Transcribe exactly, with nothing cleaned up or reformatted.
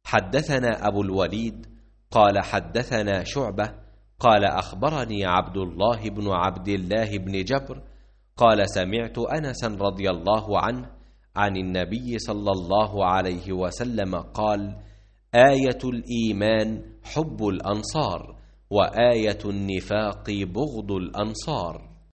حدثنا أبو الوليد قال حدثنا شعبة قال أخبرني عبد الله بن عبد الله بن جبر قال سمعت أنسا رضي الله عنه عن النبي صلى الله عليه وسلم قال: آية الإيمان حب الأنصار، وآية النفاق بغض الأنصار.